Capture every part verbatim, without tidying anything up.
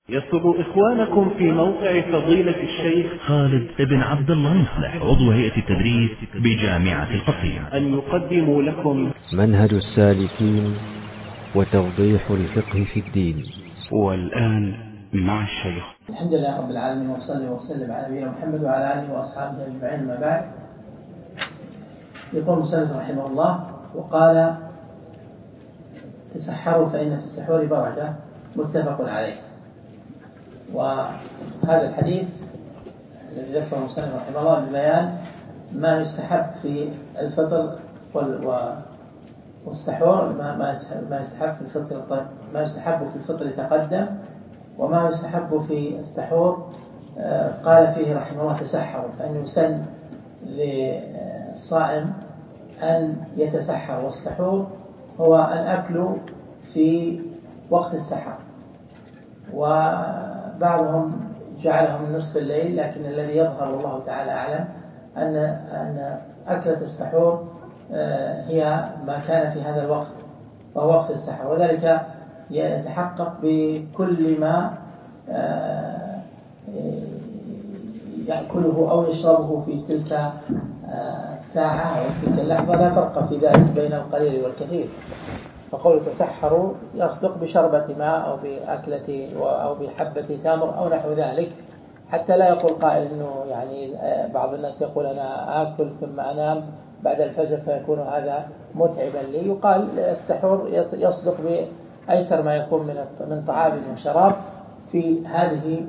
يسر إخوانكم في موقع فضيلة الشيخ خالد بن عبد الله مصلح عضو هيئة التدريس بجامعة القصيم أن يقدموا لكم منهج السالكين وتوضيح الفقه في الدين. والآن مع الشيخ. الحمد لله رب العالمين، وصلي وسلم على نبينا محمد وعلى آله وأصحابه أجمعين، ما بعد. يقول المصنف رحمه الله: وقال تسحروا فإن في السحور بركة، متفق عليه. وهذا الحديث الذي ذكره المصنف رحمه الله ببيان ما يستحب في الفطر والسحور، ما ما يستحب في الفطر ما يستحب في الفطر تقدم، وما يستحب في السحور قال فيه رحمه الله تسحروا، فإنه يسن للصائم أن يتسحر، والسحور هو الأكل في وقت السحر، وبعضهم جعله من نصف الليل، لكن الذي يظهر والله تعالى أعلم أن أن أكلة السحور هي ما كان في هذا الوقت، وهو وقت السحر، وذلك يتحقق بكل ما يأكله أو يشربه في تلك الساعة أو تلك اللحظة، لا فرق في ذلك بين القليل والكثير. فقول تسحروا يصدق بشربة ماء أو بأكلة أو بحبة تمر أو نحو ذلك، حتى لا يقول قائل إنه يعني بعض الناس يقول أنا آكل ثم أنام بعد الفجر فيكون هذا متعبا لي. يقال السحور يصدق بأيسر ما يكون من من طعام وشراب في هذه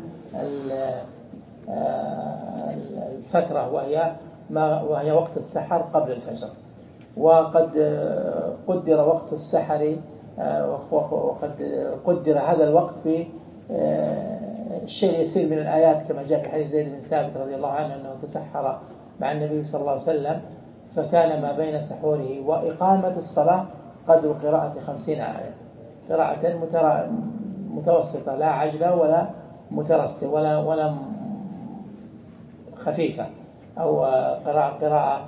الفترة، وهي ما وهي وقت السحر قبل الفجر. وقد قدر وقت السحر، وقد قدر هذا الوقت في الشيء يسير من الآيات، كما جاء في حديث زيد بن ثابت رضي الله عنه أنه تسحر مع النبي صلى الله عليه وسلم، فكان ما بين سحوره وإقامة الصلاة قدر قراءة خمسين آية، قراءة متوسطة، لا عجلة ولا مترسل ولا ولا خفيفة، أو قراءة قراءة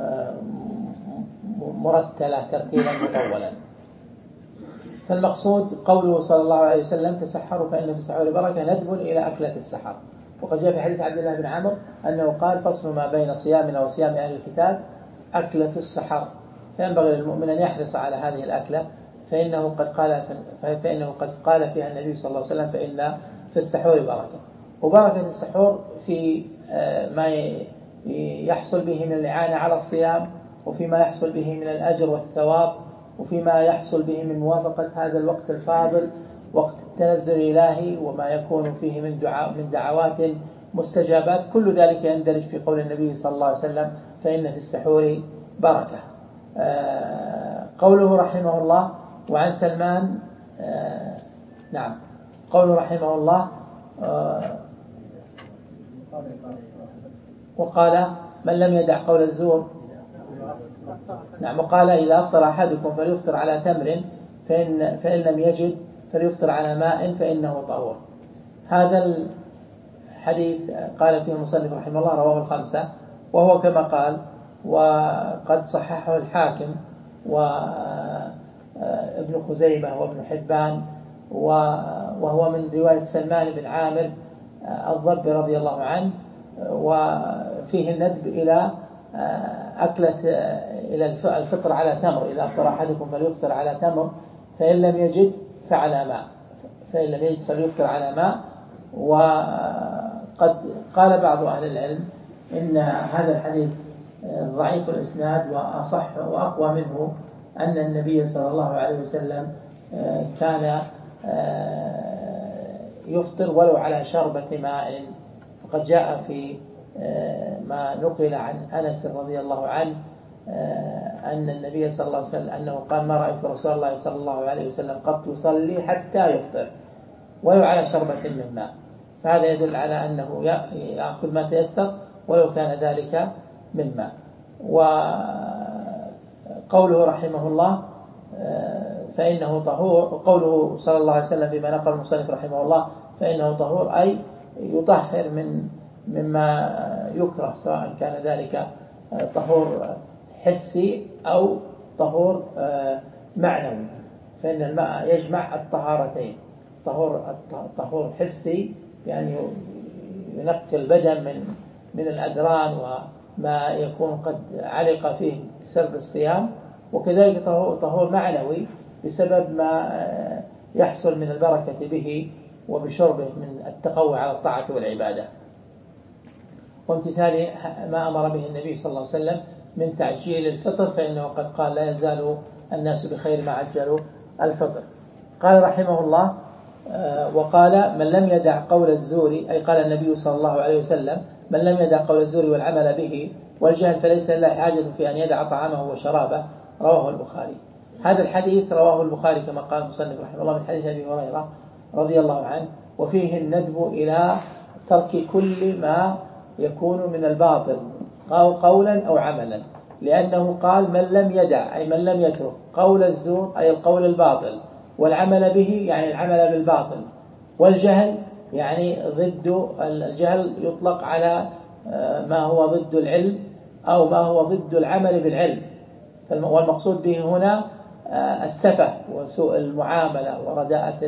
مرتلة ترتيلا مطولا. فالمقصود قوله صلى الله عليه وسلم تسحروا فإن في السحور بركة، ندب إلى أكلة السحر. وقد جاء في حديث عبد الله بن عمرو أنه قال: فصل ما بين صيامنا وصيام أهل الكتاب أكلة السحر، فينبغي للمؤمن أن يحرص على هذه الأكلة، فإنه قد قال فإنه قد قال فيها النبي صلى الله عليه وسلم: فإن في السحور بركة. وبركة السحور في ما يحصل به من الإعانة على الصيام، وفيما يحصل به من الأجر والثواب، وفيما يحصل به من موافقة هذا الوقت الفاضل، وقت التنزل الإلهي، وما يكون فيه من دعاء من دعوات مستجابات. كل ذلك يندرج في قول النبي صلى الله عليه وسلم: فإن في السحور بركة. آه قوله رحمه الله: وعن سلمان آه نعم قوله رحمه الله آه وقال: من لم يدع قول الزور. نعم. وقال: إذا أفطر أحدكم فليفطر على تمر، فإن, فإن لم يجد فليفطر على ماء فإنه طهور. هذا الحديث قال فيه المصنف رحمه الله رواه الخمسة، وهو كما قال، وقد صححه الحاكم وابن خزيمة وابن حبان، وهو من رواية سلمان بن عامر الضبي رضي الله عنه، وفيه الندب إلى أكلة إلى الفطر على تمر. إذا أفطر أحدكم فليفطر على تمر، فإن لم يجد فعلى ماء فإن لم يجد فليفطر على ماء. وقد قال بعض أهل العلم إن هذا الحديث ضعيف الإسناد، وأصح وأقوى منه أن النبي صلى الله عليه وسلم كان يفطر ولو على شربة ماء. فقد جاء في ما نقل عن أنس رضي الله عنه أن النبي صلى الله عليه وسلم أنه قال: ما رأيت رسول الله صلى الله عليه وسلم قط يصلي حتى يفطر ولو على شربة من ماء. فهذا يدل على أنه يأخذ ما تيسر ولو كان ذلك من ماء. وقوله رحمه الله فإنه طهور، قوله صلى الله عليه وسلم فيما نقل المصنف رحمه الله فإنه طهور، أي يطهر من مما يكره، سواء كان ذلك طهور حسي أو طهور معنوي، فإن الماء يجمع الطهارتين. طهور طهور حسي، يعني ينقي البدن من من الأدران وما يكون قد علق فيه بسبب الصيام، وكذلك طهور معنوي بسبب ما يحصل من البركة به وبشربه من التقوى على الطاعة والعبادة، وامتثال ما أمر به النبي صلى الله عليه وسلم من تعجيل الفطر، فإنه قد قال لا يزال الناس بخير ما عجلوا الفطر. قال رحمه الله وقال من لم يدع قول الزور، أي قال النبي صلى الله عليه وسلم من لم يدع قول الزور والعمل به والجهل فليس له حاجة في أن يدع طعامه وشرابه، رواه البخاري. هذا الحديث رواه البخاري كما قال المصنف رحمه الله من حديث أبي هريرة رضي الله عنه، وفيه الندب إلى ترك كل ما يكون من الباطل قولا أو عملا، لأنه قال من لم يدع أي من لم يترك قول الزور أي القول الباطل، والعمل به يعني العمل بالباطل، والجهل يعني ضد الجهل يطلق على ما هو ضد العلم أو ما هو ضد العمل بالعلم، والمقصود به هنا السفه وسوء المعاملة ورداءة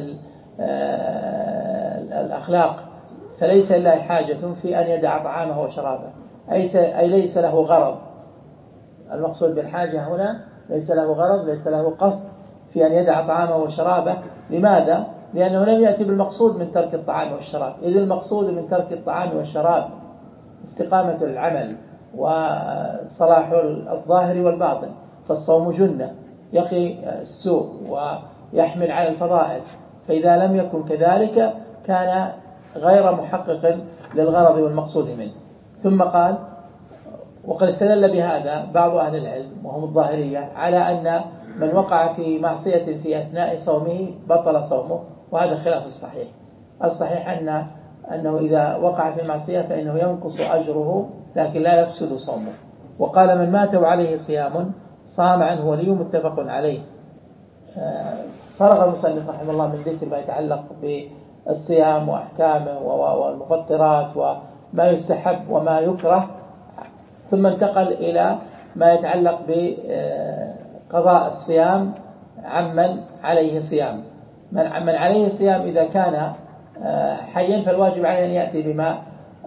الأخلاق، فليس له حاجة في أن يدع طعامه وشرابه، أي ليس له غرض. المقصود بالحاجة هنا ليس له غرض، ليس له قصد في أن يدع طعامه وشرابه. لماذا؟ لأنه لم يأتي بالمقصود من ترك الطعام والشراب، إذ المقصود من ترك الطعام والشراب استقامة العمل وصلاح الظاهر والباطن، فالصوم جنة يقي السوء ويحمل على الفضائل، فإذا لم يكن كذلك كان غير محقق للغرض والمقصود منه. ثم قال وقد استدل بهذا بعض أهل العلم وهم الظاهرية على أن من وقع في معصية في أثناء صومه بطل صومه، وهذا خلاف الصحيح. الصحيح أن أنه إذا وقع في معصية فإنه ينقص أجره لكن لا يفسد صومه. وقال من مات وعليه صيام صام عنه ولي، متفق عليه. فرغ المصنف رحمه الله من ذكر ما يتعلق بالصيام وأحكامه والمفطرات وما يستحب وما يكره، ثم انتقل إلى ما يتعلق بقضاء الصيام عمن عليه صيام. من عمن عليه صيام إذا كان حيا فالواجب عليه أن يأتي بما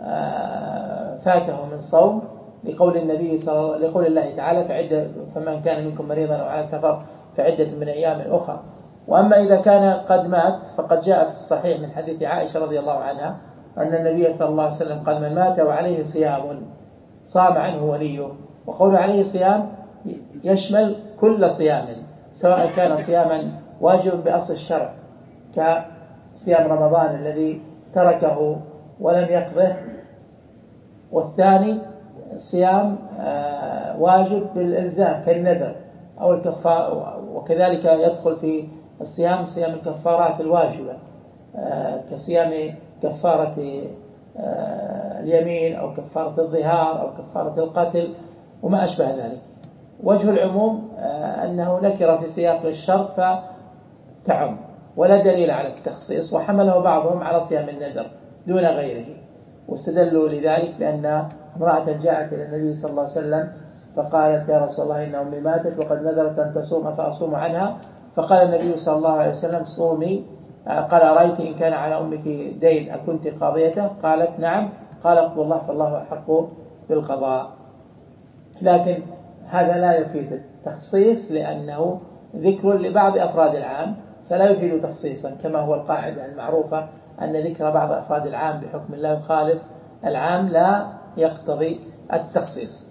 فاته من صوم، لقول النبي صلى الله لقول الله تعالى فعدة فمن كان منكم مريضا أو على سفر فعدة من أيام أخرى. وأما إذا كان قد مات فقد جاء في الصحيح من حديث عائشة رضي الله عنها أن النبي صلى الله عليه وسلم قال من مات وعليه صيام صام عنه وليه. وقول عليه صيام يشمل كل صيام، سواء كان صياما واجب بأصل الشرع كصيام رمضان الذي تركه ولم يقضه، والثاني صيام واجب بالإلزام كالنذر أو الكفارة، وكذلك يدخل في الصيام صيام الكفارات الواجبة كصيام كفارة اليمين أو كفارة الظهار أو كفارة القتل وما أشبه ذلك. وجه العموم أنه نكر في سياق الشرط فتعم، ولا دليل على التخصيص، وحمله بعضهم على صيام النذر دون غيره، واستدلوا لذلك بأن امرأة جاءت إلى النبي صلى الله عليه وسلم فقالت يا رسول الله إن أمي ماتت وقد نذرت أن تصوم فأصوم عنها، فقال النبي صلى الله عليه وسلم صومي. قال أرأيت إن كان على أمك دين أكنت قاضيته؟ قالت نعم. قال اقضوا الله فالله أحق بالقضاء. لكن هذا لا يفيد التخصيص لأنه ذكر لبعض أفراد العام فلا يفيد تخصيصا، كما هو القاعدة المعروفة أن ذكر بعض أفراد العام بحكم الله يخالف العام لا يقتضي التخصيص.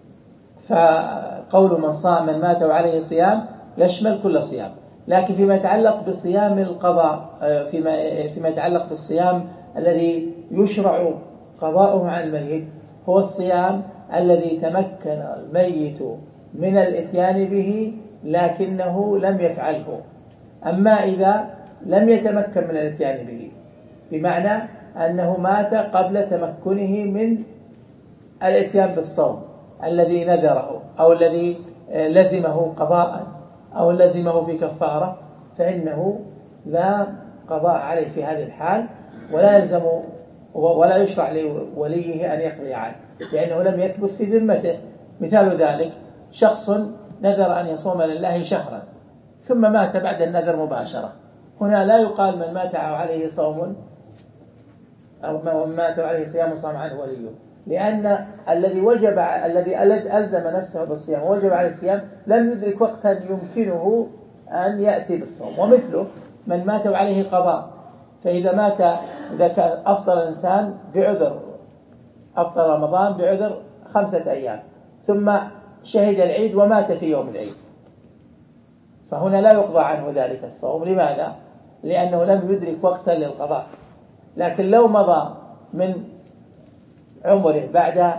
فقول من صام من مات وعليه صيام يشمل كل صيام، لكن فيما يتعلق بصيام القضاء فيما فيما يتعلق بالصيام الذي يشرع قضاؤه عن الميت هو الصيام الذي تمكن الميت من الاتيان به لكنه لم يفعله. أما إذا لم يتمكن من الاتيان به بمعنى أنه مات قبل تمكنه من الاتيان بالصوم الذي نذره أو الذي لزمه قضاء أو لزمه في كفارة، فإنه لا قضاء عليه في هذه الحال، ولا يلزم ولا يشرع لوليه أن يقضي عنه لأنه لم يثبت في ذمته. مثال ذلك شخص نذر أن يصوم لله شهرا ثم مات بعد النذر مباشرة، هنا لا يقال من مات عليه صوم أو من مات عليه صيام صام عنه وليه، لأن الذي وجب الذي ألزم نفسه بالصيام ووجب عليه الصيام لم يدرك وقتا يمكنه أن يأتي بالصوم. ومثله من مات عليه قضاء، فإذا مات إذا كان أفطر الإنسان بعذر، أفطر رمضان بعذر خمسة أيام ثم شهد العيد ومات في يوم العيد، فهنا لا يقضى عنه ذلك الصوم. لماذا؟ لأنه لم يدرك وقتا للقضاء. لكن لو مضى من عمره بعد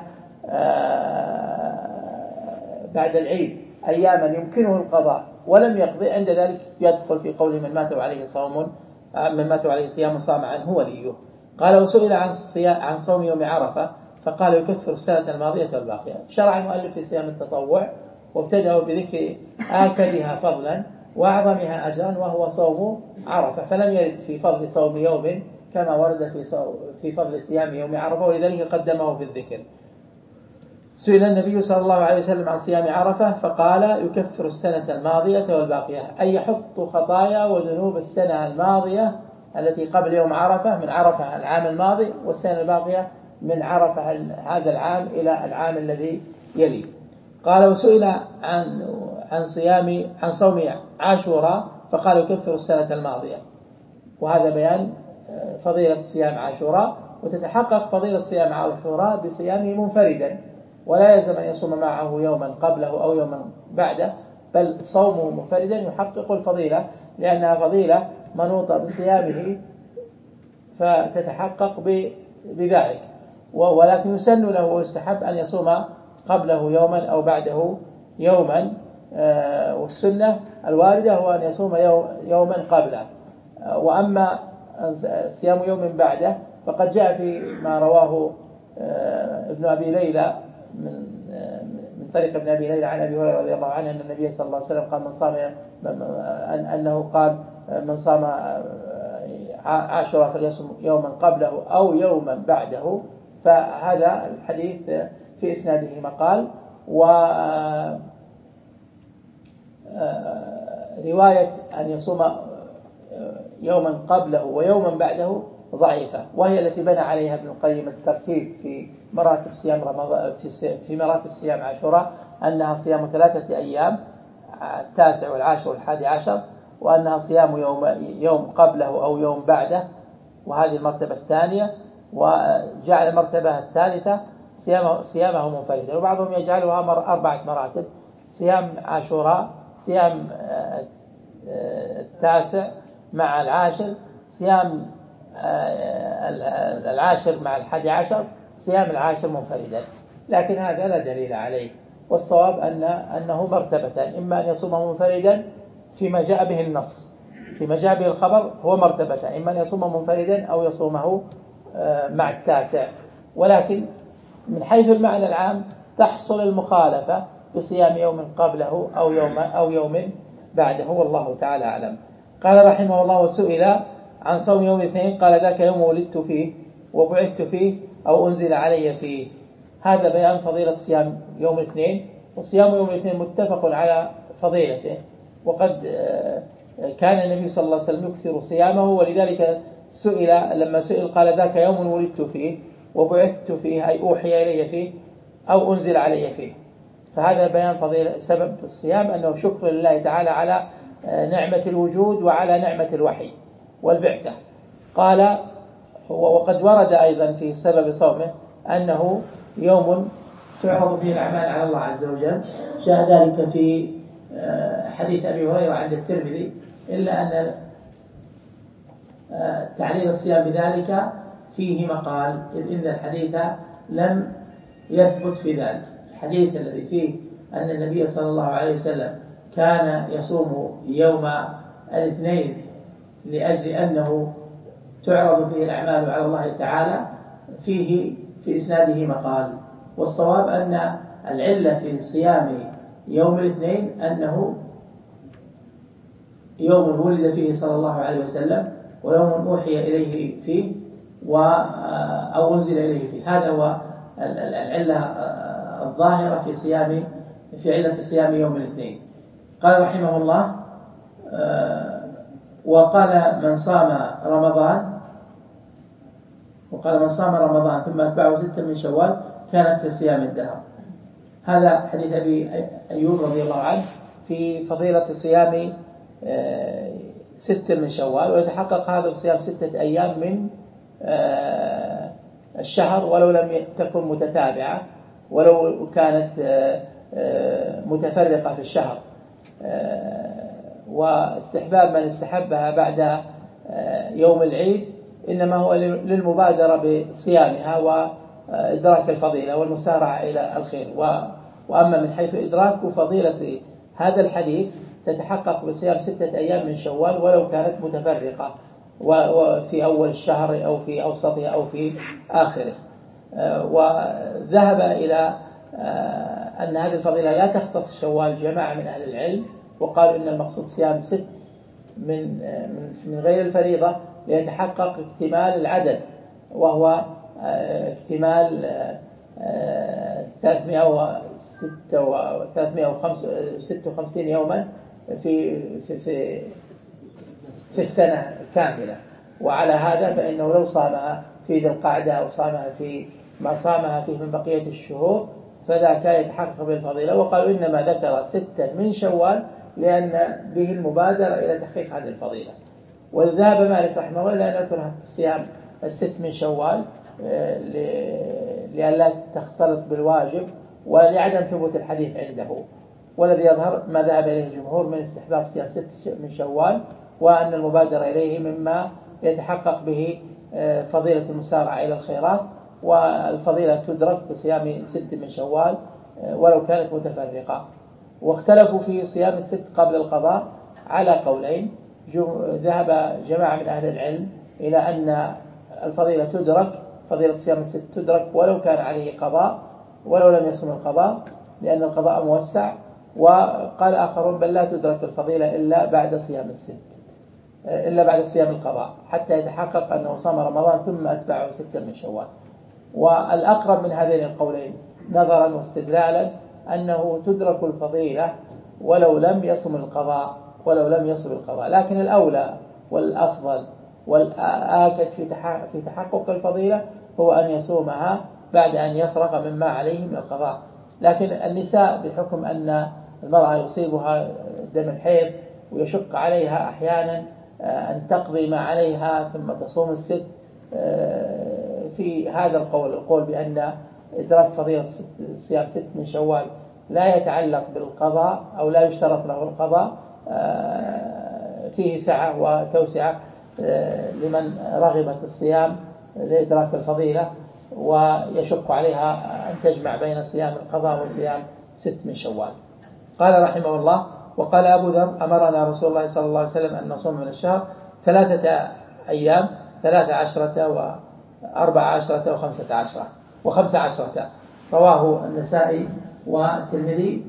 بعد العيد أياما يمكنه القضاء ولم يقضي، عند ذلك يدخل في قول من مات عليه صوم من مات عليه صيام صام عنه وليه. قال: وسئل عن عن صوم يوم عرفة فقال: يكفر السنة الماضية والباقية. شرع المؤلف في صيام التطوع وابتدأوا بذكر آكدها فضلا وأعظمها أجرا وهو صوم عرفة، فلم يرد في فضل صوم يوم كما ورد في في فضل صيام يوم عرفة، ولذلك قدمه في الذكر. سئل النبي صلى الله عليه وسلم عن صيام عرفة فقال: يكفر السنة الماضية والباقية، أي يحط خطايا وذنوب السنة الماضية التي قبل يوم عرفة من عرفة العام الماضي، والسنة الباقية من عرفة هذا العام إلى العام الذي يليه. قال: وسئل عن عن صيام عن صوم عاشوراء فقال: يكفر السنة الماضية. وهذا بيان فضيلة صيام عاشوراء، وتتحقق فضيلة صيام عاشوراء بصيامه منفردا، ولا يلزم أن يصوم معه يوما قبله أو يوما بعده، بل صومه منفردا يحقق الفضيلة، لأنها فضيلة منوطة بصيامه فتتحقق بذلك. ولكن يسن له ويستحب أن يصوم قبله يوما أو بعده يوما، والسنة الواردة هو أن يصوم يوما قبله. وأما صيام يوم بعده فقد جاء في ما رواه ابن أبي ليلى من من طريق ابن أبي ليلى عن أبي هريرة رضي الله عنه أن النبي صلى الله عليه وسلم قال: من صام أنه قال: من صام عاشوراء فليصم يوما قبله أو يوما بعده. فهذا الحديث في إسناده مقال، ورواية أن يصوم يوما قبله ويوما بعده ضعيفة، وهي التي بنى عليها ابن القيم الترتيب في مراتب صيام رمضان في في مراتب صيام عاشوراء، أنها صيام ثلاثة أيام، التاسع والعاشر والحادي عشر، وأنها صيام يوم يوم قبله أو يوم بعده، وهذه المرتبة الثانية. وجعل المرتبة الثالثة صيامه صيامه منفردا، وبعضهم يجعلها مر أربعة مراتب: صيام عاشوراء، صيام التاسع مع العاشر، صيام العاشر مع الحادي عشر، صيام العاشر منفردا. لكن هذا لا دليل عليه، والصواب أن أنه مرتبتان: إما أن يصوم منفردا فيما جاء به النص، فيما جاء به الخبر هو مرتبتان، إما أن يصوم منفردا أو يصومه مع التاسع. ولكن من حيث المعنى العام تحصل المخالفة بصيام يوم قبله أو يوم أو يوم بعده، والله تعالى أعلم. قال رحمه الله: وسئل عن صوم يوم الاثنين قال: ذاك يوم ولدت فيه وبعثت فيه أو أنزل علي فيه. هذا بيان فضيلة صيام يوم الاثنين، وصيام يوم الاثنين متفق على فضيلته، وقد كان النبي صلى الله عليه وسلم يكثر صيامه، ولذلك سئل لما سئل قال: ذاك يوم ولدت فيه وبعثت فيه، أي أوحي إلي فيه أو أنزل علي فيه. فهذا بيان فضيلة سبب الصيام أنه شكر لله تعالى على نعمة الوجود وعلى نعمة الوحي والبعثة. قال: وقد ورد أيضا في سبب صومه أنه يوم تعرض فيه الأعمال على الله عز وجل، جاء ذلك في حديث أبي هريرة عند الترمذي، إلا أن تعليل الصيام بذلك فيه مقال، إذ إن الحديث لم يثبت في ذلك. الحديث الذي فيه أن النبي صلى الله عليه وسلم كان يصوم يوم الاثنين لأجل أنه تعرض فيه الأعمال على الله تعالى، فيه في إسناده مقال. والصواب أن العلة في صيام يوم الاثنين أنه يوم ولد فيه صلى الله عليه وسلم، ويوم أوحي إليه فيه أو أنزل إليه فيه. هذا هو العلة الظاهرة في صيام في علة صيام يوم الاثنين. قال رحمه الله: وقال من صام رمضان وقال من صام رمضان ثم أتبعه ستة من شوال كانت كصيام الدهر. هذا حديث أبي أيوب رضي الله عنه في فضيلة صيام ستة من شوال، ويتحقق هذا بصيام ستة أيام من الشهر ولو لم تكن متتابعة، ولو كانت متفرقة في الشهر. واستحباب من استحبها بعد يوم العيد إنما هو للمبادرة بصيامها وإدراك الفضيلة والمسارعة إلى الخير. وأما من حيث إدراك فضيلة هذا الحديث تتحقق بصيام ستة أيام من شوال ولو كانت متفرقة وفي أول الشهر أو في أوسطه أو في آخره. وذهب إلى أن هذه الفضيلة لا تختص شوال جماعة من أهل العلم، وقالوا إن المقصود صيام ست من من غير الفريضة ليتحقق اكتمال العدد، وهو اكتمال ثلاثمائة وستة وخمسين يوما في في في في السنة كاملة. وعلى هذا فإنه لو صامها في ذي القعدة أو صامها في ما صامها فيه من بقية الشهور فذاك يتحقق بالفضيلة. وقالوا إنما ذكر ستة من شوال لأن به المبادرة إلى تحقيق هذه الفضيلة. وذهب مالك رحمه الله إلى أن يكون صيام الست من شوال لأن لا تختلط بالواجب ولعدم ثبوت الحديث عنده. والذي يظهر ما ذهب إليه الجمهور من استحباب صيام ست من شوال، وأن المبادرة إليه مما يتحقق به فضيلة المسارعة إلى الخيرات، والفضيلة تدرك بصيام ست من شوال ولو كانت متفرقة. واختلفوا في صيام الست قبل القضاء على قولين. ذهب جماعة من أهل العلم إلى أن الفضيلة تدرك، فضيلة صيام الست تدرك ولو كان عليه قضاء ولو لم يصم القضاء لأن القضاء موسع. وقال آخرون بل لا تدرك الفضيلة إلا بعد صيام الست، إلا بعد صيام القضاء حتى يتحقق أنه صام رمضان ثم أتبعه ستة من شوال. والأقرب من هذين القولين نظرا واستدلالا أنه تدرك الفضيلة ولو لم يصم القضاء ولو لم يصم القضاء، لكن الأولى والأفضل والآكد في تحقق الفضيلة هو أن يصومها بعد أن يفرغ مما عليه من القضاء. لكن النساء بحكم أن المرأة يصيبها دم الحيض ويشق عليها أحيانا أن تقضي ما عليها ثم تصوم الست، في هذا القول القول بأن إدراك فضيلة صيام ست من شوال لا يتعلق بالقضاء أو لا يشترط له القضاء فيه سعة وتوسعة لمن رغبت الصيام لإدراك الفضيلة ويشق عليها أن تجمع بين صيام القضاء وصيام ست من شوال. قال رحمه الله: وقال أبو ذر: أمرنا رسول الله صلى الله عليه وسلم أن نصوم من الشهر ثلاثة أيام، ثلاث عشرة وأربع عشرة وخمسة عشرة وخمسة عشرة. رواه النسائي والترمذي.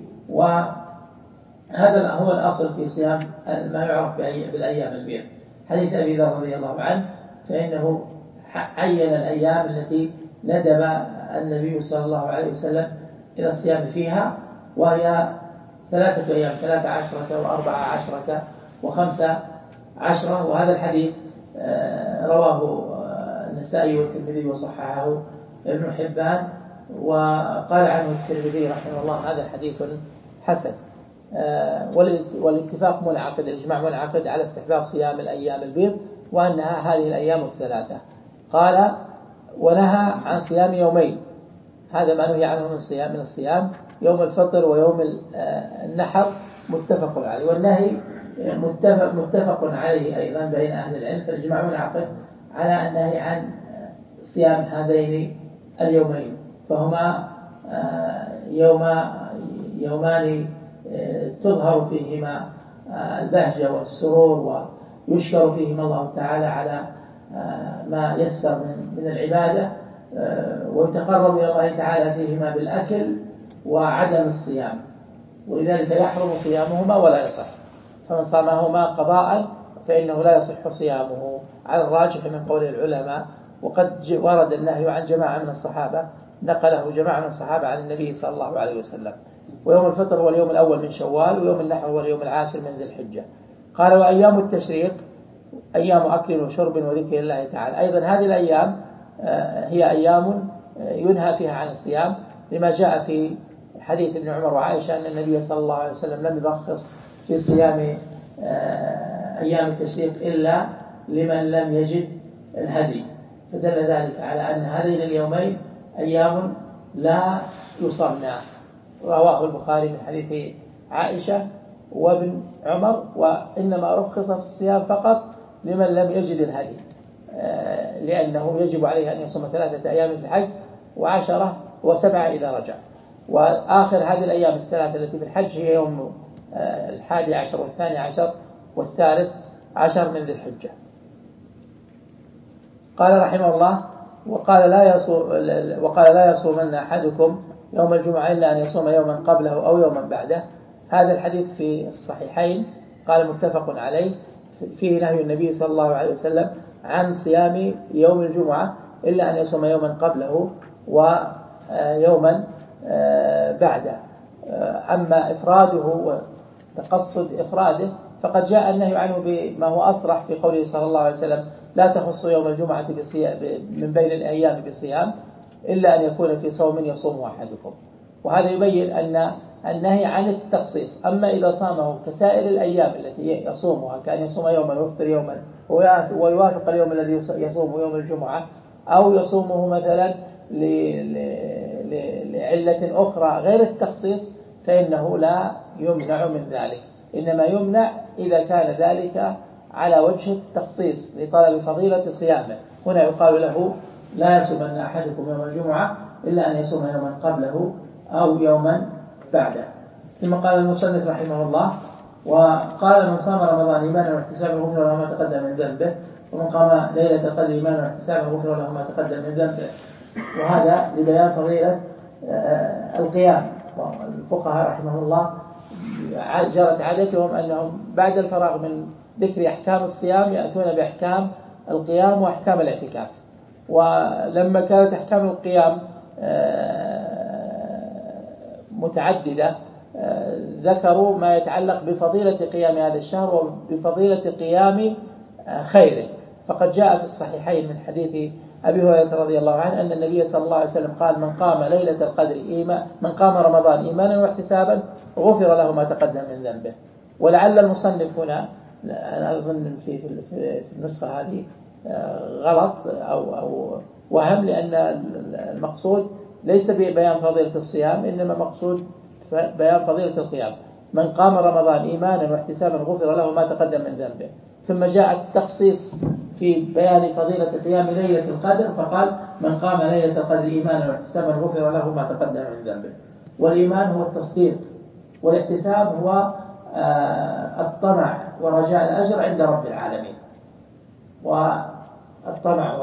وهذا هو الأصل في صيام ما يعرف بالأيام البيض. حديث أبي ذر رضي الله عنه فإنه عين الأيام التي ندب النبي صلى الله عليه وسلم إلى الصيام فيها، وهي ثلاثة أيام، ثلاث عشرة وأربع عشرة وخمسة عشرة. وهذا الحديث رواه النسائي والترمذي وصححه ابن حبان، وقال عنه الترمذي رحمه الله هذا حديث حسن. والاتفاق منعقد، الإجماع منعقد على استحباب صيام الأيام البيض وأنها هذه الأيام الثلاثة. قال: ونهى عن صيام يومين، هذا ما نهي عنه من الصيام من الصيام يوم الفطر ويوم النحر، متفق عليه. والنهي متفق, متفق عليه أيضا بين أهل العلم، فالإجماع منعقد على النهي عن صيام هذين اليومين، فهما يوم يومان تظهر فيهما البهجة والسرور ويشكر فيهما الله تعالى على ما يسر من العبادة، ويتقرب إلى الله تعالى فيهما بالأكل وعدم الصيام، ولذلك يحرم صيامهما ولا يصح. فمن صامهما قضاء فإنه لا يصح صيامه على الراجح من قول العلماء. وقد ورد النهي عن جماعة من الصحابة، نقله جماعة من الصحابة عن النبي صلى الله عليه وسلم. ويوم الفطر هو اليوم الأول من شوال، ويوم النحر هو اليوم العاشر من ذي الحجة. قال: وأيام التشريق أيام أكل وشرب وذكر الله تعالى. أيضا هذه الأيام هي أيام ينهى فيها عن الصيام، لما جاء في حديث ابن عمر وعائشة أن النبي صلى الله عليه وسلم لم يرخص في صيام أيام التشريق إلا لمن لم يجد الهدي، فدل ذلك على أن هذين اليومين أيام لا يصمنا. رواه البخاري من حديث عائشة وابن عمر، وإنما رخص في الصيام فقط لمن لم يجد الهدي، لأنه يجب عليه أن يصوم ثلاثة أيام في الحج وعشرة وسبعة إذا رجع. وآخر هذه الأيام الثلاثة التي في الحج هي يوم الحادي عشر والثاني عشر والثالث عشر من ذي الحجة. قال رحمه الله: وقال لا يصوم وقال لا يصومن أحدكم يوم الجمعة إلا أن يصوم يوما قبله أو يوما بعده. هذا الحديث في الصحيحين، قال متفق عليه، فيه نهي النبي صلى الله عليه وسلم عن صيام يوم الجمعة إلا أن يصوم يوما قبله ويوما بعده. أما إفراده وتقصد إفراده فقد جاء النهي عنه بما هو أصرح في قوله صلى الله عليه وسلم: لا تخص يوم الجمعة من بين الأيام بصيام إلا أن يكون في صوم يصومه أحدكم. وهذا يبين أن النهي عن التخصيص. أما إذا صامه كسائر الأيام التي يصومها، كأن يصوم يوما ويفطر يوما ويوافق اليوم الذي يصوم يوم الجمعة، أو يصومه مثلا لعلة أخرى غير التخصيص، فإنه لا يمنع من ذلك، إنما يمنع إذا كان ذلك على وجه التخصيص لطلب فضيلة صيامه. هنا يقال له: لا يصومن أحدكم يوم الجمعة إلا أن يصوم يوما قبله أو يوما بعده. ثم قال المصنف رحمه الله: وقال: من صام رمضان إيمانا واحتسابا غفر له ما تقدم من ذنبه، ومن قام ليلة القدر إيمانا واحتسابا غفر له ما تقدم من ذنبه. وهذا لبيان فضيلة القيام. الفقهاء رحمه الله جرت عادتهم أنهم بعد الفراغ من ذكر أحكام الصيام يأتون بأحكام القيام وأحكام الاعتكاف. ولما كانت أحكام القيام متعددة ذكروا ما يتعلق بفضيلة قيام هذا الشهر وبفضيلة قيام خيره. فقد جاء في الصحيحين من حديث أبي هريرة رضي الله عنه أن النبي صلى الله عليه وسلم قال: من قام ليلة القدر إيمان من قام رمضان إيمانا واحتسابا غفر له ما تقدم من ذنبه. ولعل المصنف هنا، أنا أظن في في النسخة هذه غلط أو أو وهم، لأن المقصود ليس ببيان فضيلة الصيام، إنما مقصود بيان فضيلة القيام. من قام رمضان إيمانا واحتسابا غفر له ما تقدم من ذنبه. ثم جاء التخصيص في بيان فضيلة قيام ليلة القدر فقال: من قام ليلة القدر إيمانا واحتسابا غفر له ما تقدم من ذنبه. والإيمان هو التصديق، والاحتساب هو الطمع ورجاء الأجر عند رب العالمين. والطمع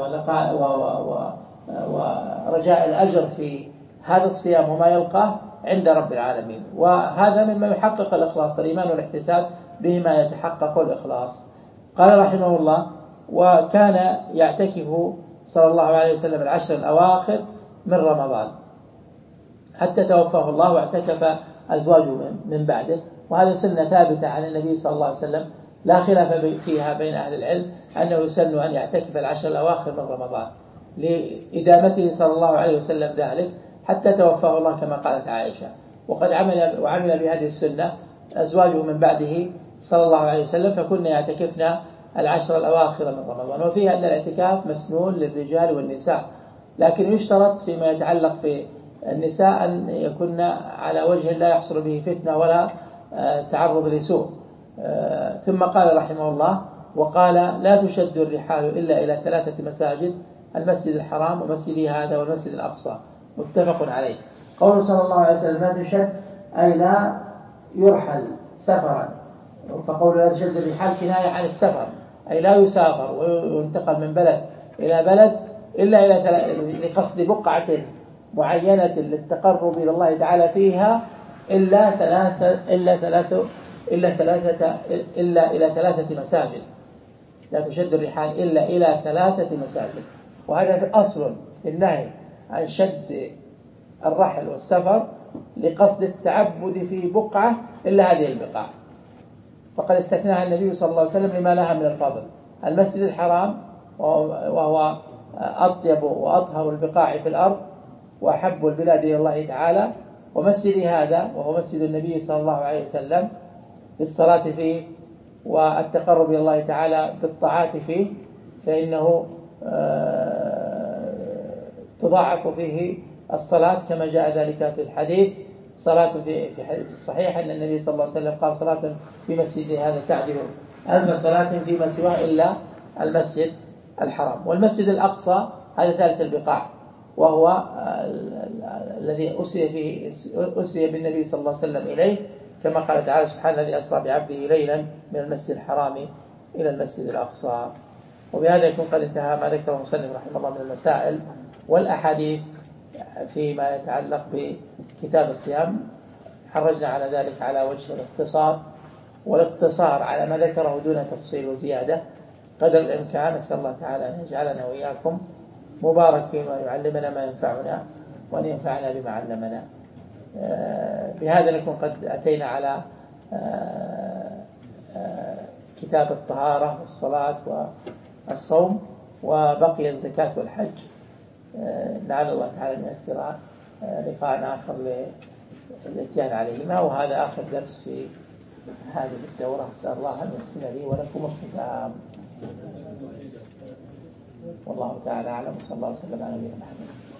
ورجاء الأجر في هذا الصيام وما يلقاه عند رب العالمين، وهذا مما يحقق الإخلاص. الإيمان والاحتساب بهما يتحقق الإخلاص. قال رحمه الله: وكان يعتكف صلى الله عليه وسلم العشر الأواخر من رمضان حتى توفاه الله، واعتكف أزواجه من بعده. وهذه سنة ثابتة عن النبي صلى الله عليه وسلم لا خلاف فيها بين أهل العلم، أنه يسن أن يعتكف العشر الأواخر من رمضان لإدامته صلى الله عليه وسلم ذلك حتى توفاه الله كما قالت عائشة. وقد عمل وعمل بهذه السنة أزواجه من بعده صلى الله عليه وسلم، فكنا يعتكفنا العشر الأواخر من رمضان. وفيها أن الاعتكاف مسنون للرجال والنساء، لكن يشترط فيما يتعلق بالنساء أن يكون على وجه لا يحصل به فتنة ولا تعرض لسوء. ثم قال رحمه الله: وقال: لا تشد الرحال إلا إلى ثلاثة مساجد: المسجد الحرام ومسجدي هذا والمسجد الأقصى. متفق عليه. قول صلى الله عليه وسلم: لا تشد أي لا يرحل سفرا. فقول لا تشد الرحال كناية عن السفر، أي لا يسافر وينتقل من بلد إلى بلد إلا إلى لقصد بقعة معينة للتقرب إلى الله تعالى فيها إلا ثلاثة إلا ثلاثة إلا ثلاثة إلا إلى ثلاثة مساجد. لا تشد الرحال إلا إلى ثلاثة مساجد. وهذا في أصل النهي عن شد الرحل والسفر لقصد التعبد في بقعة إلا هذه البقعة، فقد استثناها النبي صلى الله عليه وسلم لما لها من الفضل. المسجد الحرام وهو أطيب وأطهر البقاع في الأرض وأحب البلاد إلى الله تعالى، ومسجد هذا وهو مسجد النبي صلى الله عليه وسلم بالصلاة فيه والتقرب إلى الله تعالى بالطاعات فيه، فإنه تضاعف فيه الصلاة كما جاء ذلك في الحديث. صلاة في في حديث الصحيح أن النبي صلى الله عليه وسلم قال صلاة في مسجد هذا تعدل ألف صلاة فيما سواه إلا المسجد الحرام. والمسجد الأقصى هذا ثالث البقاع، وهو الذي أسري فيه أسري بالنبي صلى الله عليه وسلم إليه، كما قال تعالى سبحانه الذي أسرى بعبده ليلا من المسجد الحرام إلى المسجد الأقصى. وبهذا يكون قد انتهى ما ذكره المصنف رحمه الله من المسائل والأحاديث فيما يتعلق بكتاب الصيام. حرجنا على ذلك على وجه الاختصار، والاقتصار على ما ذكره دون تفصيل وزيادة قدر الإمكان. نسأل الله تعالى أن يجعلنا وإياكم مباركين ويعلمنا ما ينفعنا وأن ينفعنا بما علمنا. بهذا نكون قد أتينا على كتاب الطهارة والصلاة والصوم، وبقي الزكاة والحج. لعل الله تعالى أن ييسر لقاء آخر للاتيان عليهما، وهذا آخر درس في هذه الدورة. أسأل الله أن يحسن لي ولكم الختام، والله تعالى أعلم. وصلى الله وسلم على نبينا محمد.